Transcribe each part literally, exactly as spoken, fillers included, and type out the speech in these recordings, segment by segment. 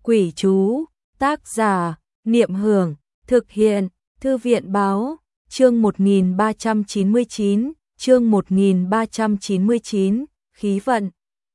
Quỷ chú, tác giả, Niệm Hưởng, thực hiện, Thư viện báo, chương một nghìn ba trăm chín mươi chín, chương một nghìn ba trăm chín mươi chín, khí vận.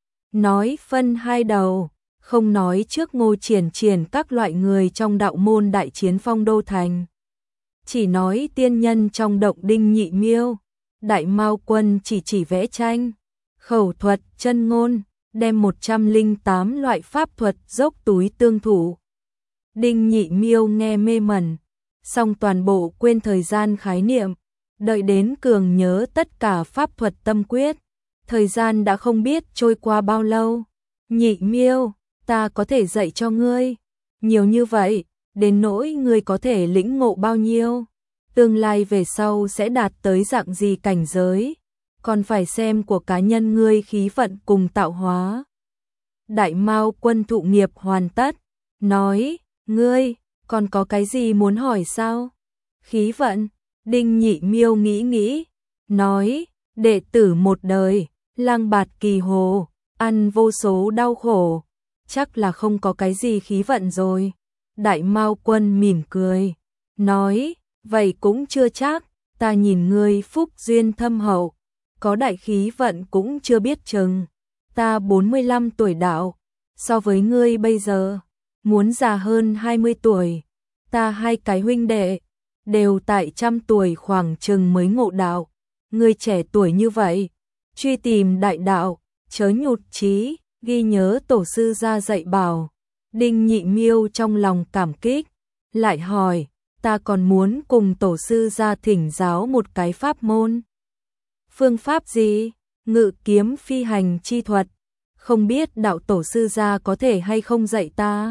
Nói phân hai đầu, không nói trước Ngô Triển Triển các loại người trong đạo môn đại chiến Phong Đô Thành. Chỉ nói tiên nhân trong động Đinh Nhị Miêu, Đại Mao Quân chỉ chỉ vẽ tranh, khẩu thuật, chân ngôn, đem một trăm lẻ tám loại pháp thuật dốc túi tương thủ. Đinh Nhị Miêu nghe mê mẩn, song toàn bộ quên thời gian khái niệm, đợi đến cường nhớ tất cả pháp thuật tâm quyết, thời gian đã không biết trôi qua bao lâu. Nhị Miêu, ta có thể dạy cho ngươi nhiều như vậy, đến nỗi ngươi có thể lĩnh ngộ bao nhiêu, tương lai về sau sẽ đạt tới dạng gì cảnh giới, còn phải xem của cá nhân ngươi khí vận cùng tạo hóa. Đại Mao Quân thụ nghiệp hoàn tất, nói, ngươi, còn có cái gì muốn hỏi sao? Khí vận, Đinh Nhị Miêu nghĩ nghĩ, nói, đệ tử một đời, lang bạt kỳ hồ, ăn vô số đau khổ, chắc là không có cái gì khí vận rồi. Đại Mao Quân mỉm cười, nói, vậy cũng chưa chắc, ta nhìn ngươi phúc duyên thâm hậu, có đại khí vận cũng chưa biết chừng. Ta bốn mươi lăm tuổi đạo, so với ngươi bây giờ, muốn già hơn hai mươi tuổi. Ta hai cái huynh đệ, đều tại trăm tuổi khoảng chừng mới ngộ đạo. Ngươi trẻ tuổi như vậy, truy tìm đại đạo, chớ nhụt chí, ghi nhớ tổ sư ra dạy bảo. Đinh Nhị Miêu trong lòng cảm kích, lại hỏi, ta còn muốn cùng tổ sư ra thỉnh giáo một cái pháp môn. Phương pháp gì? Ngự kiếm phi hành chi thuật, không biết đạo tổ sư gia có thể hay không dạy ta?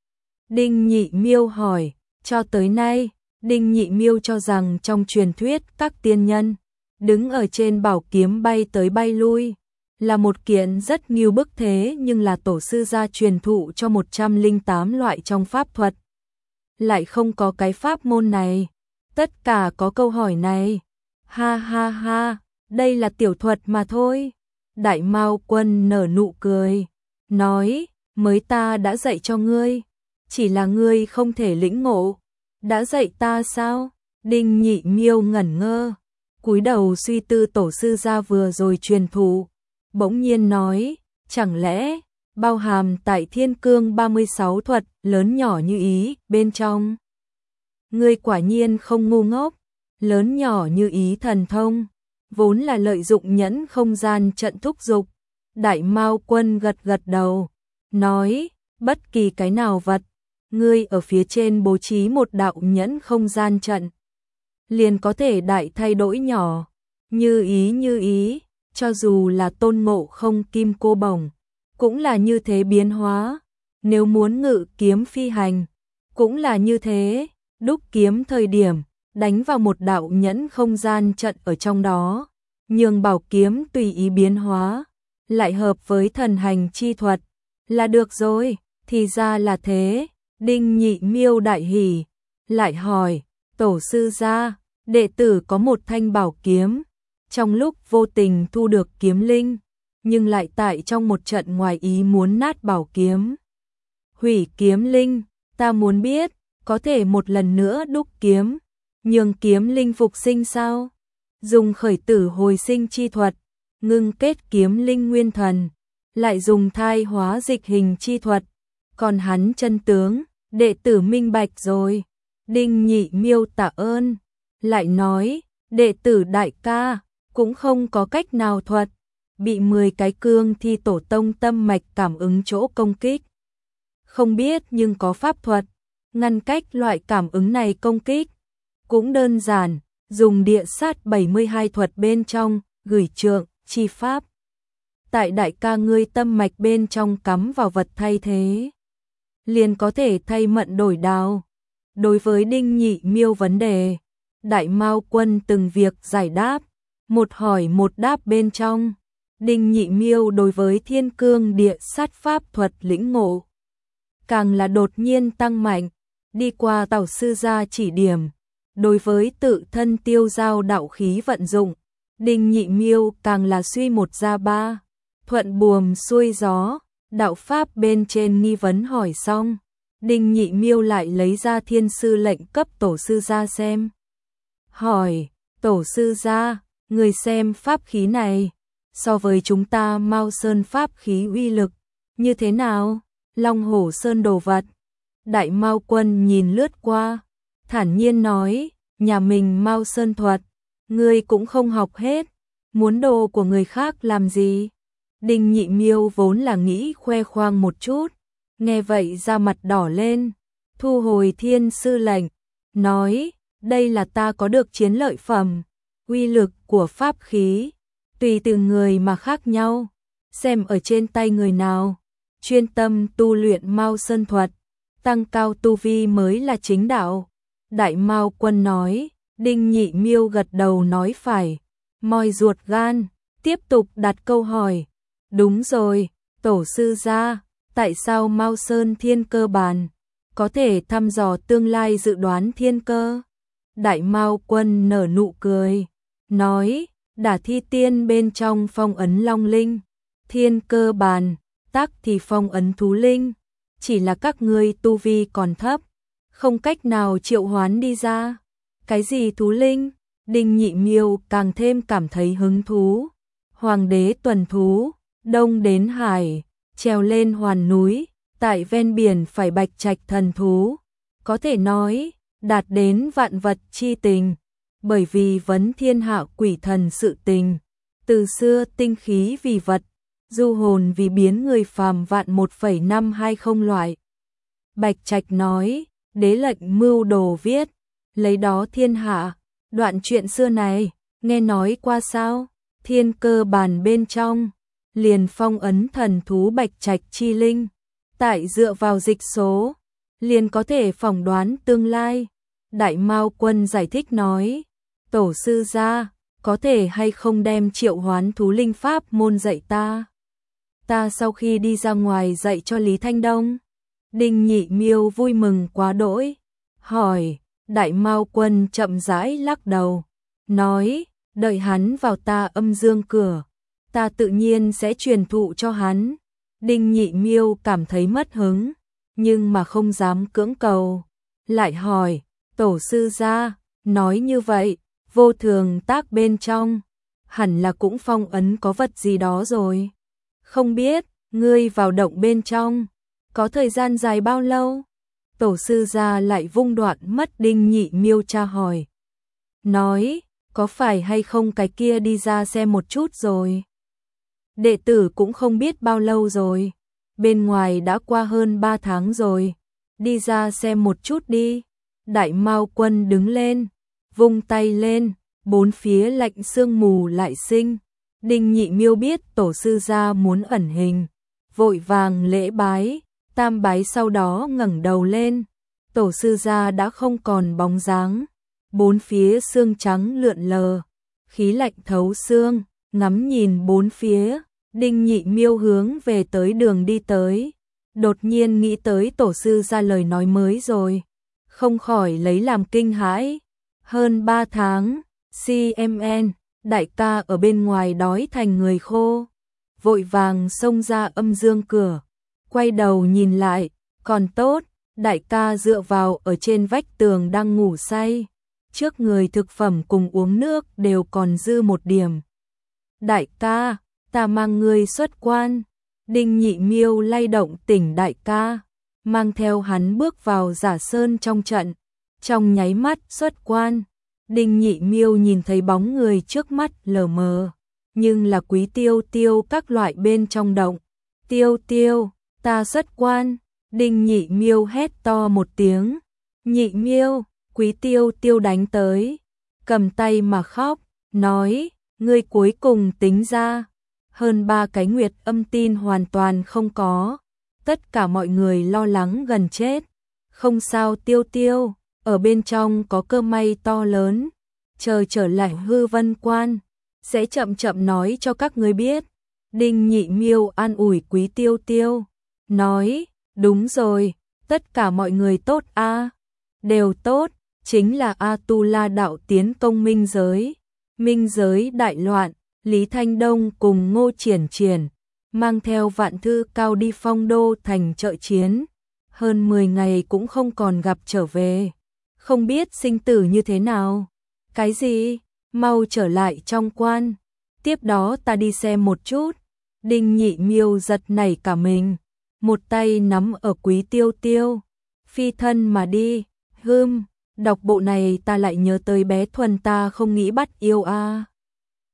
Đinh Nhị Miêu hỏi, cho tới nay, Đinh Nhị Miêu cho rằng trong truyền thuyết các tiên nhân, đứng ở trên bảo kiếm bay tới bay lui, là một kiện rất nghiêu bức thế nhưng là tổ sư gia truyền thụ cho một trăm lẻ tám loại trong pháp thuật. Lại không có cái pháp môn này, tất cả có câu hỏi này, ha ha ha. Đây là tiểu thuật mà thôi. Đại Mao Quân nở nụ cười, nói, mới ta đã dạy cho ngươi, chỉ là ngươi không thể lĩnh ngộ. Đã dạy ta sao? Đinh Nhị Miêu ngẩn ngơ, cúi đầu suy tư tổ sư gia vừa rồi truyền thụ, bỗng nhiên nói, chẳng lẽ bao hàm tại Thiên Cương ba mươi sáu thuật lớn nhỏ như ý bên trong? Ngươi quả nhiên không ngu ngốc, lớn nhỏ như ý thần thông vốn là lợi dụng nhẫn không gian trận thúc dục. Đại Mao Quân gật gật đầu, nói, bất kỳ cái nào vật, ngươi ở phía trên bố trí một đạo nhẫn không gian trận, liền có thể đại thay đổi nhỏ, như ý như ý, cho dù là Tôn Ngộ Không kim cô bổng, cũng là như thế biến hóa, nếu muốn ngự kiếm phi hành, cũng là như thế, đúc kiếm thời điểm, đánh vào một đạo nhẫn không gian trận ở trong đó, nhường bảo kiếm tùy ý biến hóa, lại hợp với thần hành chi thuật, là được rồi. Thì ra là thế. Đinh Nhị Miêu đại hỉ, lại hỏi, tổ sư gia, đệ tử có một thanh bảo kiếm, trong lúc vô tình thu được kiếm linh, nhưng lại tại trong một trận ngoài ý muốn nát bảo kiếm. Hủy kiếm linh, ta muốn biết, có thể một lần nữa đúc kiếm, nhường kiếm linh phục sinh sao? Dùng khởi tử hồi sinh chi thuật, ngưng kết kiếm linh nguyên thần, lại dùng thai hóa dịch hình chi thuật, còn hắn chân tướng, đệ tử minh bạch rồi. Đinh Nhị Miêu tạ ơn, lại nói, đệ tử đại ca, cũng không có cách nào thuật, bị mười cái cương thi tổ tông tâm mạch cảm ứng chỗ công kích. Không biết nhưng có pháp thuật, ngăn cách loại cảm ứng này công kích, cũng đơn giản. Dùng địa sát bảy mươi hai thuật bên trong, gửi trượng, chi pháp. Tại đại ca ngươi tâm mạch bên trong cắm vào vật thay thế, liền có thể thay mận đổi đào. Đối với Đinh Nhị Miêu vấn đề, Đại Mao Quân từng việc giải đáp, một hỏi một đáp bên trong. Đinh Nhị Miêu đối với Thiên Cương địa sát pháp thuật lĩnh ngộ, càng là đột nhiên tăng mạnh, đi qua tổ sư gia chỉ điểm. Đối với tự thân tiêu giao đạo khí vận dụng, Đinh Nhị Miêu càng là suy một ra ba, thuận buồm xuôi gió, Đạo pháp bên trên nghi vấn hỏi xong, Đinh Nhị Miêu lại lấy ra thiên sư lệnh cấp tổ sư ra xem. Hỏi, tổ sư ra, người xem pháp khí này, so với chúng ta Mao Sơn pháp khí uy lực, như thế nào? Long Hổ Sơn đồ vật. Đại Mao Quân nhìn lướt qua, thản nhiên nói, nhà mình Mao Sơn thuật, ngươi cũng không học hết, muốn đồ của người khác làm gì? Đinh Nhị Miêu vốn là nghĩ khoe khoang một chút, nghe vậy da mặt đỏ lên, thu hồi thiên sư lệnh, nói, đây là ta có được chiến lợi phẩm, uy lực của pháp khí, tùy từng người mà khác nhau, xem ở trên tay người nào, chuyên tâm tu luyện Mao Sơn thuật, tăng cao tu vi mới là chính đạo. Đại Mao Quân nói, Đinh Nhị Miêu gật đầu nói phải, moi ruột gan, tiếp tục đặt câu hỏi. Đúng rồi, tổ sư gia, tại sao Mao Sơn thiên cơ bàn có thể thăm dò tương lai dự đoán thiên cơ? Đại Mao Quân nở nụ cười, nói, đả thi tiên bên trong phong ấn long linh, thiên cơ bàn, tắc thì phong ấn thú linh, chỉ là các ngươi tu vi còn thấp, không cách nào triệu hoán đi ra. Cái gì thú linh? Đinh Nhị Miêu càng thêm cảm thấy hứng thú. Hoàng đế tuần thú, đông đến hải, trèo lên hoàn núi, tại ven biển phải bạch trạch thần thú, có thể nói, đạt đến vạn vật chi tình, bởi vì vấn thiên hạ quỷ thần sự tình, từ xưa tinh khí vì vật, du hồn vì biến người phàm vạn một phẩy năm hai không loại. Bạch Trạch nói, đế lệnh mưu đồ viết, lấy đó thiên hạ, đoạn chuyện xưa này, nghe nói qua sao? Thiên cơ bàn bên trong, liền phong ấn thần thú Bạch Trạch chi linh, tại dựa vào dịch số, liền có thể phỏng đoán tương lai. Đại Mao Quân giải thích nói, tổ sư gia, có thể hay không đem triệu hoán thú linh pháp môn dạy ta? Ta sau khi đi ra ngoài dạy cho Lý Thanh Đông. Đinh Nhị Miêu vui mừng quá đỗi, hỏi, Đại Mao Quân chậm rãi lắc đầu, nói, đợi hắn vào ta âm dương cửa, ta tự nhiên sẽ truyền thụ cho hắn. Đinh Nhị Miêu cảm thấy mất hứng, nhưng mà không dám cưỡng cầu, lại hỏi, tổ sư gia, nói như vậy, vô thường tác bên trong, hẳn là cũng phong ấn có vật gì đó rồi. Không biết, ngươi vào động bên trong, có thời gian dài bao lâu? Tổ sư gia lại vung đoạn mất Đinh Nhị Miêu tra hỏi. Nói, có phải hay không cái kia đi ra xem một chút rồi? Đệ tử cũng không biết bao lâu rồi, bên ngoài đã qua hơn ba tháng rồi, đi ra xem một chút đi. Đại Mao Quân đứng lên, vung tay lên, bốn phía lạnh sương mù lại sinh. Đinh Nhị Miêu biết tổ sư gia muốn ẩn hình, vội vàng lễ bái, tam bái sau đó ngẩng đầu lên, tổ sư gia đã không còn bóng dáng, bốn phía sương trắng lượn lờ, khí lạnh thấu xương, ngắm nhìn bốn phía, Đinh Nhị Miêu hướng về tới đường đi tới, đột nhiên nghĩ tới tổ sư gia lời nói mới rồi, không khỏi lấy làm kinh hãi. Hơn ba tháng, xê em en, đại ca ở bên ngoài đói thành người khô, vội vàng xông ra âm dương cửa, quay đầu nhìn lại, còn tốt, đại ca dựa vào ở trên vách tường đang ngủ say, trước người thực phẩm cùng uống nước đều còn dư một điểm. Đại ca, ta mang ngươi xuất quan. Đinh Nhị Miêu lay động tỉnh đại ca, mang theo hắn bước vào Giả Sơn trong trận, trong nháy mắt xuất quan. Đinh Nhị Miêu nhìn thấy bóng người trước mắt lờ mờ, nhưng là Quý Tiêu Tiêu các loại bên trong động. Tiêu Tiêu, ta xuất quan. Đinh Nhị Miêu hét to một tiếng. Nhị Miêu, Quý Tiêu Tiêu đánh tới, cầm tay mà khóc, nói, ngươi cuối cùng tính ra. Hơn ba cái nguyệt âm tin hoàn toàn không có, tất cả mọi người lo lắng gần chết. Không sao Tiêu Tiêu, ở bên trong có cơ may to lớn, chờ trở lại hư vân quan, sẽ chậm chậm nói cho các ngươi biết. Đinh Nhị Miêu an ủi Quý Tiêu Tiêu, nói, đúng rồi, tất cả mọi người tốt a, đều tốt, chính là A Tu La đạo tiến công minh giới, minh giới đại loạn, Lý Thanh Đông cùng Ngô Triển Triển, mang theo vạn thư cao đi Phong Đô thành trợ chiến, hơn mười ngày cũng không còn gặp trở về, không biết sinh tử như thế nào. Cái gì? Mau trở lại trong quan, tiếp đó ta đi xem một chút. Đinh Nhị Miêu giật nảy cả mình, một tay nắm ở Quý Tiêu Tiêu, phi thân mà đi. Hưm, đọc bộ này ta lại nhớ tới bé Thuần ta không nghĩ bắt yêu a. À.